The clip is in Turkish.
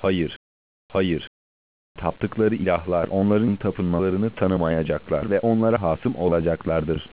Hayır, hayır. Taptıkları ilahlar onların tapınmalarını tanımayacaklar ve onlara hasım olacaklardır.